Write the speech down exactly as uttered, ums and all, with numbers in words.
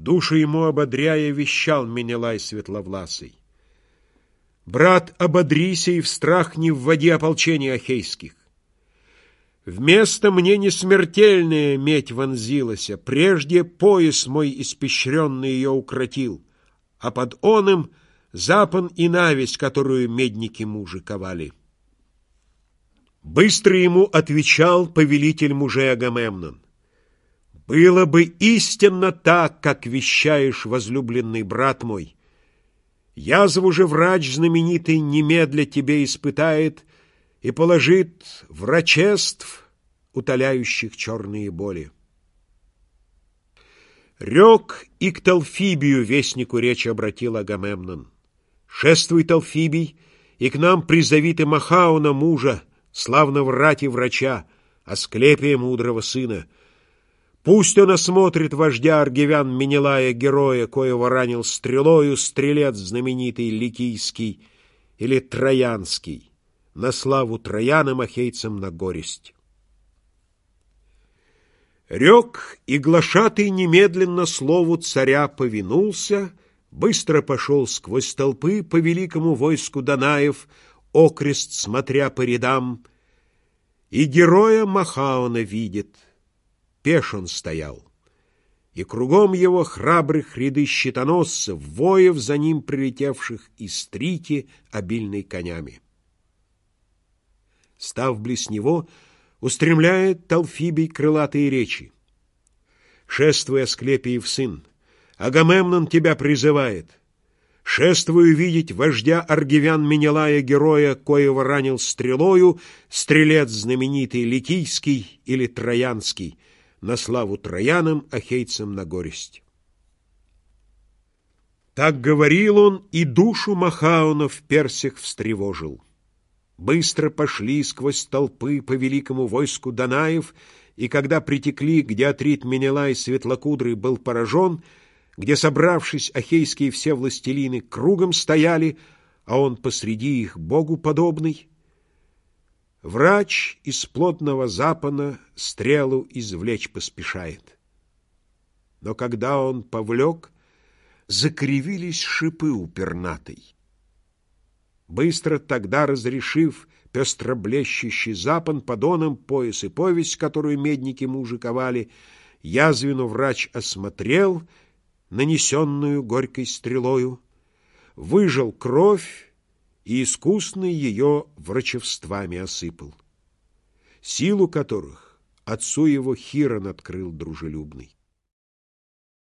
Душу ему ободряя, вещал Менелай светловласый: «Брат, ободрися и в страх не вводи ополчения ахейских. Вместо мне не смертельная медь вонзилася, прежде пояс мой испещренный ее укротил, а под оным запон и навесь, которую медники мужи ковали». Быстро ему отвечал повелитель мужей Агамемнон: «Было бы истинно так, как вещаешь, возлюбленный брат мой. Язву же врач знаменитый немедля тебе испытает и положит врачеств, утоляющих черные боли». Рек и к Талфибию вестнику речь обратил Агамемнон: «Шествуй, Талфибий, и к нам призови ты Махауна, мужа, славного рати врача, Асклепия мудрого сына. Пусть он осмотрит вождя аргивян Менелая, героя, коего ранил стрелою стрелец знаменитый Ликийский или Троянский, на славу троянам ахейцам на горесть». Рек, и глашатый немедленно слову царя повинулся, быстро пошел сквозь толпы по великому войску Данаев, окрест смотря по рядам, и героя Махаона видит. Пеш он стоял, и кругом его храбрых ряды щитоносцев, воев за ним прилетевших из Трити, обильной конями. Став близ него, устремляет Талфибий крылатые речи: «Шествуй, Асклепиев сын, Агамемнон тебя призывает. Шествуй видеть вождя аргивян Менелая, героя, коего ранил стрелою стрелец знаменитый Ликийский или Троянский, на славу троянам ахейцам на горесть». Так говорил он, и душу Махаона в персях встревожил. Быстро пошли сквозь толпы по великому войску Данаев, и когда притекли, где Атрит Менелай светлокудрый был поражен, где, собравшись, ахейские все властелины кругом стояли, а он посреди их богу подобный, врач из плотного запана стрелу извлечь поспешает. Но когда он повлек, закривились шипы у пернатой. Быстро тогда, разрешив пестроблещущий запон, подоном пояс и повесть, которую медники мужи ковали, язвину врач осмотрел, нанесенную горькой стрелою, выжал кровь и искусный ее врачевствами осыпал, силу которых отцу его Хирон открыл дружелюбный.